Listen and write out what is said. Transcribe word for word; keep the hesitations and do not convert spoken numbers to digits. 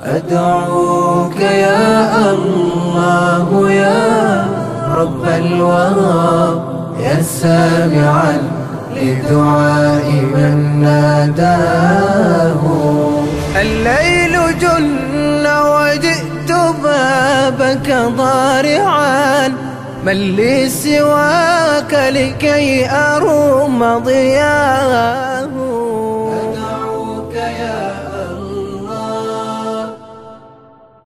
أدعوك يا الله يا رب الورى، يا سامعا لدعاء من ناداه. الليل جن وجئت بابك ضارعا، من لي سواك لكي أروم ضياه.